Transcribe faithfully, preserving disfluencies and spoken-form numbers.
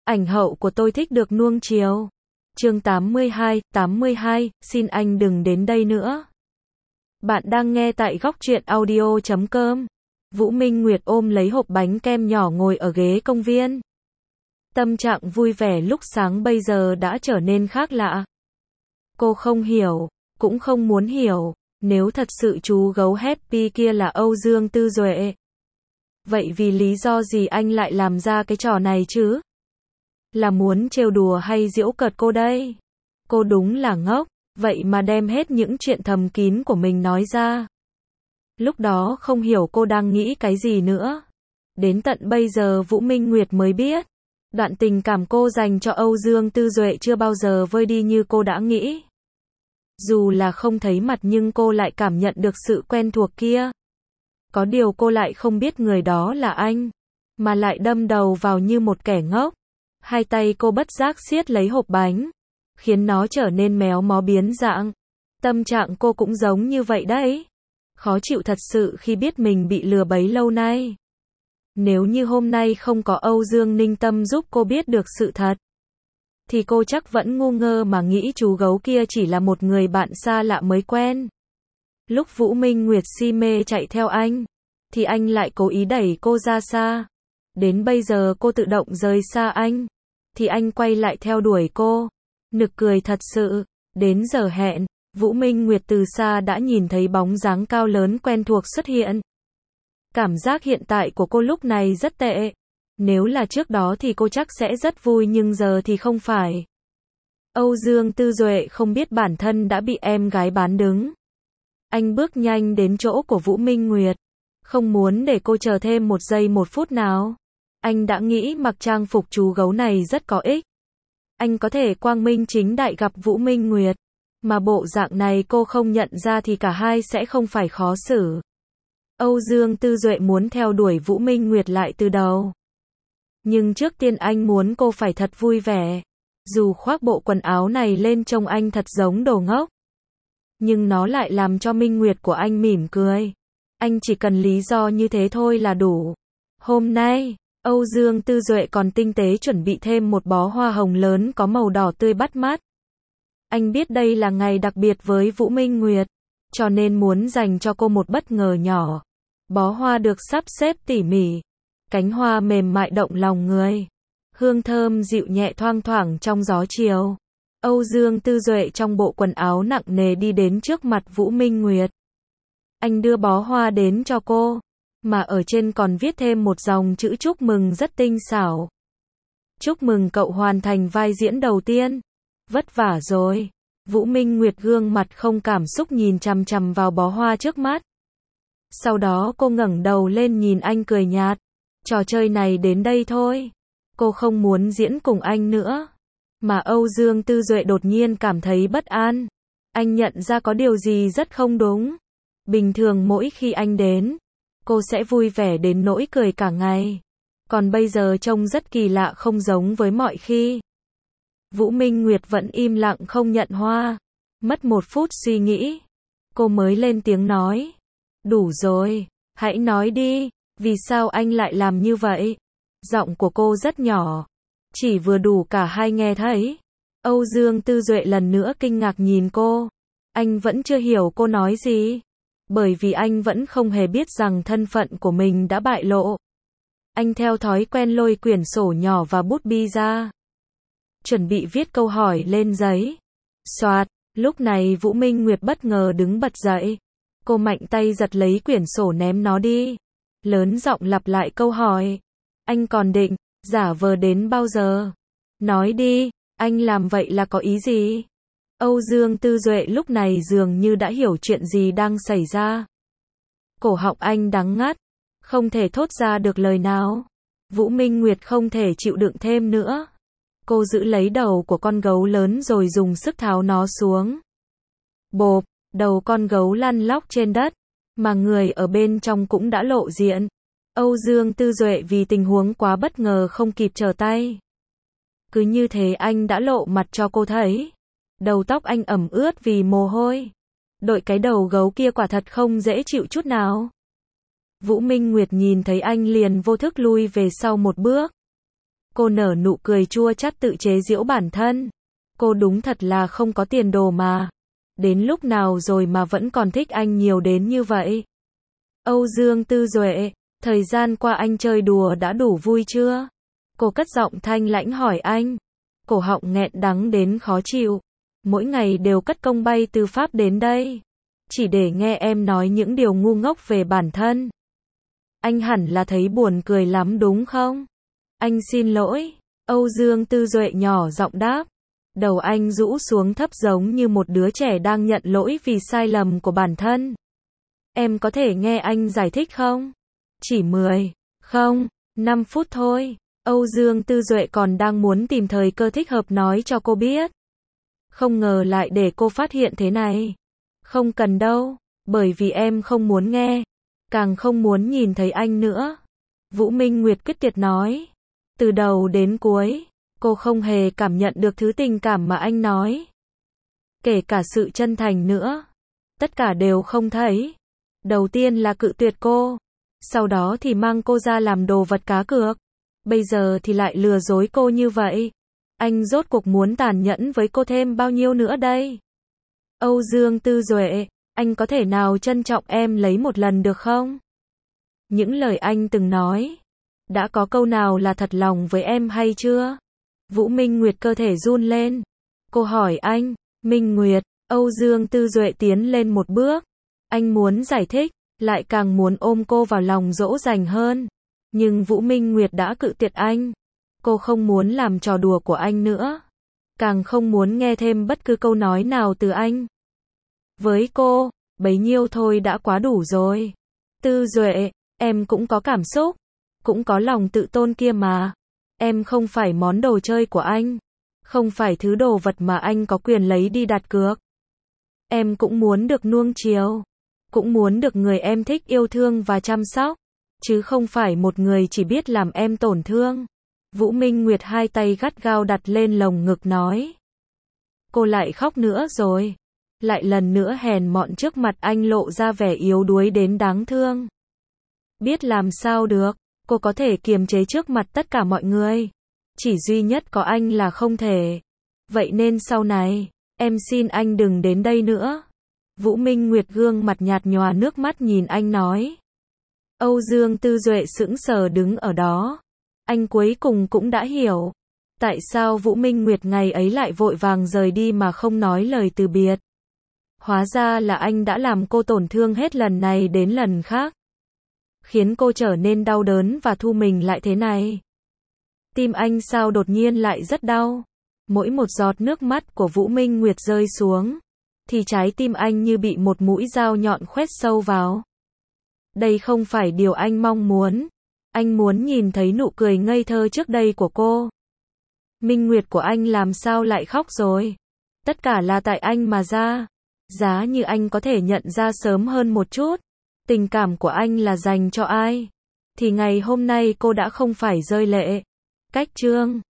Ảnh hậu của tôi thích được nuông chiều. Chương tám mươi hai, tám mươi hai, xin anh đừng đến đây nữa. Bạn đang nghe tại góc truyện audio chấm com. Vũ Minh Nguyệt ôm lấy hộp bánh kem nhỏ ngồi ở ghế công viên. Tâm trạng vui vẻ lúc sáng bây giờ đã trở nên khác lạ. Cô không hiểu, cũng không muốn hiểu, nếu thật sự chú gấu Happy kia là Âu Dương Tư Duệ. Vậy vì lý do gì anh lại làm ra cái trò này chứ? Là muốn trêu đùa hay giễu cợt cô đây? Cô đúng là ngốc, vậy mà đem hết những chuyện thầm kín của mình nói ra. Lúc đó không hiểu cô đang nghĩ cái gì nữa. Đến tận bây giờ Vũ Minh Nguyệt mới biết, đoạn tình cảm cô dành cho Âu Dương Tư Duệ chưa bao giờ vơi đi như cô đã nghĩ. Dù là không thấy mặt nhưng cô lại cảm nhận được sự quen thuộc kia. Có điều cô lại không biết người đó là anh, mà lại đâm đầu vào như một kẻ ngốc. Hai tay cô bất giác siết lấy hộp bánh, khiến nó trở nên méo mó biến dạng. Tâm trạng cô cũng giống như vậy đấy. Khó chịu thật sự khi biết mình bị lừa bấy lâu nay. Nếu như hôm nay không có Âu Dương Ninh Tâm giúp cô biết được sự thật, thì cô chắc vẫn ngu ngơ mà nghĩ chú gấu kia chỉ là một người bạn xa lạ mới quen. Lúc Vũ Minh Nguyệt si mê chạy theo anh, thì anh lại cố ý đẩy cô ra xa. Đến bây giờ cô tự động rời xa anh, thì anh quay lại theo đuổi cô. Nực cười thật sự. Đến giờ hẹn, Vũ Minh Nguyệt từ xa đã nhìn thấy bóng dáng cao lớn quen thuộc xuất hiện. Cảm giác hiện tại của cô lúc này rất tệ. Nếu là trước đó thì cô chắc sẽ rất vui nhưng giờ thì không phải. Âu Dương Tư Duệ không biết bản thân đã bị em gái bán đứng. Anh bước nhanh đến chỗ của Vũ Minh Nguyệt, không muốn để cô chờ thêm một giây một phút nào. Anh đã nghĩ mặc trang phục chú gấu này rất có ích. Anh có thể quang minh chính đại gặp Vũ Minh Nguyệt, mà bộ dạng này cô không nhận ra thì cả hai sẽ không phải khó xử. Âu Dương Tư Duệ muốn theo đuổi Vũ Minh Nguyệt lại từ đầu. Nhưng trước tiên anh muốn cô phải thật vui vẻ. Dù khoác bộ quần áo này lên trông anh thật giống đồ ngốc, nhưng nó lại làm cho Minh Nguyệt của anh mỉm cười. Anh chỉ cần lý do như thế thôi là đủ. Hôm nay, Âu Dương Tư Duệ còn tinh tế chuẩn bị thêm một bó hoa hồng lớn có màu đỏ tươi bắt mắt. Anh biết đây là ngày đặc biệt với Vũ Minh Nguyệt, cho nên muốn dành cho cô một bất ngờ nhỏ. Bó hoa được sắp xếp tỉ mỉ, cánh hoa mềm mại động lòng người, hương thơm dịu nhẹ thoang thoảng trong gió chiều. Âu Dương Tư Duệ trong bộ quần áo nặng nề đi đến trước mặt Vũ Minh Nguyệt. Anh đưa bó hoa đến cho cô, mà ở trên còn viết thêm một dòng chữ chúc mừng rất tinh xảo. Chúc mừng cậu hoàn thành vai diễn đầu tiên. Vất vả rồi. Vũ Minh Nguyệt gương mặt không cảm xúc nhìn chằm chằm vào bó hoa trước mắt. Sau đó cô ngẩng đầu lên nhìn anh cười nhạt. Trò chơi này đến đây thôi. Cô không muốn diễn cùng anh nữa. Mà Âu Dương Tư Duệ đột nhiên cảm thấy bất an. Anh nhận ra có điều gì rất không đúng. Bình thường mỗi khi anh đến, cô sẽ vui vẻ đến nỗi cười cả ngày. Còn bây giờ trông rất kỳ lạ không giống với mọi khi. Vũ Minh Nguyệt vẫn im lặng không nhận hoa. Mất một phút suy nghĩ, cô mới lên tiếng nói. Đủ rồi, hãy nói đi, vì sao anh lại làm như vậy? Giọng của cô rất nhỏ, chỉ vừa đủ cả hai nghe thấy. Âu Dương Tư Duệ lần nữa kinh ngạc nhìn cô. Anh vẫn chưa hiểu cô nói gì. Bởi vì anh vẫn không hề biết rằng thân phận của mình đã bại lộ. Anh theo thói quen lôi quyển sổ nhỏ và bút bi ra, chuẩn bị viết câu hỏi lên giấy. Soạt, lúc này Vũ Minh Nguyệt bất ngờ đứng bật dậy. Cô mạnh tay giật lấy quyển sổ ném nó đi. Lớn giọng lặp lại câu hỏi. Anh còn định giả vờ đến bao giờ? Nói đi, anh làm vậy là có ý gì? Âu Dương Tư Duệ lúc này dường như đã hiểu chuyện gì đang xảy ra. Cổ họng anh đắng ngắt, không thể thốt ra được lời nào. Vũ Minh Nguyệt không thể chịu đựng thêm nữa. Cô giữ lấy đầu của con gấu lớn rồi dùng sức tháo nó xuống. Bộp, đầu con gấu lăn lóc trên đất, mà người ở bên trong cũng đã lộ diện. Âu Dương Tư Duệ vì tình huống quá bất ngờ không kịp trở tay. Cứ như thế anh đã lộ mặt cho cô thấy. Đầu tóc anh ẩm ướt vì mồ hôi. Đội cái đầu gấu kia quả thật không dễ chịu chút nào. Vũ Minh Nguyệt nhìn thấy anh liền vô thức lui về sau một bước. Cô nở nụ cười chua chát tự chế giễu bản thân. Cô đúng thật là không có tiền đồ mà. Đến lúc nào rồi mà vẫn còn thích anh nhiều đến như vậy? Âu Dương Tư Duệ, thời gian qua anh chơi đùa đã đủ vui chưa? Cô cất giọng thanh lãnh hỏi anh. Cổ họng nghẹn đắng đến khó chịu. Mỗi ngày đều cất công bay từ Pháp đến đây. Chỉ để nghe em nói những điều ngu ngốc về bản thân. Anh hẳn là thấy buồn cười lắm đúng không? Anh xin lỗi. Âu Dương Tư Duệ nhỏ giọng đáp. Đầu anh rũ xuống thấp giống như một đứa trẻ đang nhận lỗi vì sai lầm của bản thân. Em có thể nghe anh giải thích không? Chỉ mười, không, năm phút thôi. Âu Dương Tư Duệ còn đang muốn tìm thời cơ thích hợp nói cho cô biết. Không ngờ lại để cô phát hiện thế này. Không cần đâu, bởi vì em không muốn nghe, càng không muốn nhìn thấy anh nữa. Vũ Minh Nguyệt quyết tuyệt nói. Từ đầu đến cuối, cô không hề cảm nhận được thứ tình cảm mà anh nói. Kể cả sự chân thành nữa. Tất cả đều không thấy. Đầu tiên là cự tuyệt cô. Sau đó thì mang cô ra làm đồ vật cá cược. Bây giờ thì lại lừa dối cô như vậy. Anh rốt cuộc muốn tàn nhẫn với cô thêm bao nhiêu nữa đây? Âu Dương Tư Duệ, anh có thể nào trân trọng em lấy một lần được không? Những lời anh từng nói, đã có câu nào là thật lòng với em hay chưa? Vũ Minh Nguyệt cơ thể run lên. Cô hỏi anh, Minh Nguyệt, Âu Dương Tư Duệ tiến lên một bước. Anh muốn giải thích, lại càng muốn ôm cô vào lòng dỗ dành hơn. Nhưng Vũ Minh Nguyệt đã cự tuyệt anh. Cô không muốn làm trò đùa của anh nữa. Càng không muốn nghe thêm bất cứ câu nói nào từ anh. Với cô, bấy nhiêu thôi đã quá đủ rồi. Tư Duệ, em cũng có cảm xúc, cũng có lòng tự tôn kia mà. Em không phải món đồ chơi của anh. Không phải thứ đồ vật mà anh có quyền lấy đi đặt cược. Em cũng muốn được nuông chiều. Cũng muốn được người em thích yêu thương và chăm sóc. Chứ không phải một người chỉ biết làm em tổn thương. Vũ Minh Nguyệt hai tay gắt gao đặt lên lồng ngực nói. Cô lại khóc nữa rồi. Lại lần nữa hèn mọn trước mặt anh lộ ra vẻ yếu đuối đến đáng thương. Biết làm sao được, cô có thể kiềm chế trước mặt tất cả mọi người. Chỉ duy nhất có anh là không thể. Vậy nên sau này, em xin anh đừng đến đây nữa. Vũ Minh Nguyệt gương mặt nhạt nhòa nước mắt nhìn anh nói. Âu Dương Tư Duệ sững sờ đứng ở đó. Anh cuối cùng cũng đã hiểu. Tại sao Vũ Minh Nguyệt ngày ấy lại vội vàng rời đi mà không nói lời từ biệt. Hóa ra là anh đã làm cô tổn thương hết lần này đến lần khác. Khiến cô trở nên đau đớn và thu mình lại thế này. Tim anh sao đột nhiên lại rất đau. Mỗi một giọt nước mắt của Vũ Minh Nguyệt rơi xuống, thì trái tim anh như bị một mũi dao nhọn khoét sâu vào. Đây không phải điều anh mong muốn. Anh muốn nhìn thấy nụ cười ngây thơ trước đây của cô. Minh Nguyệt của anh làm sao lại khóc rồi? Tất cả là tại anh mà ra. Giá như anh có thể nhận ra sớm hơn một chút, tình cảm của anh là dành cho ai, thì ngày hôm nay cô đã không phải rơi lệ. Cách chương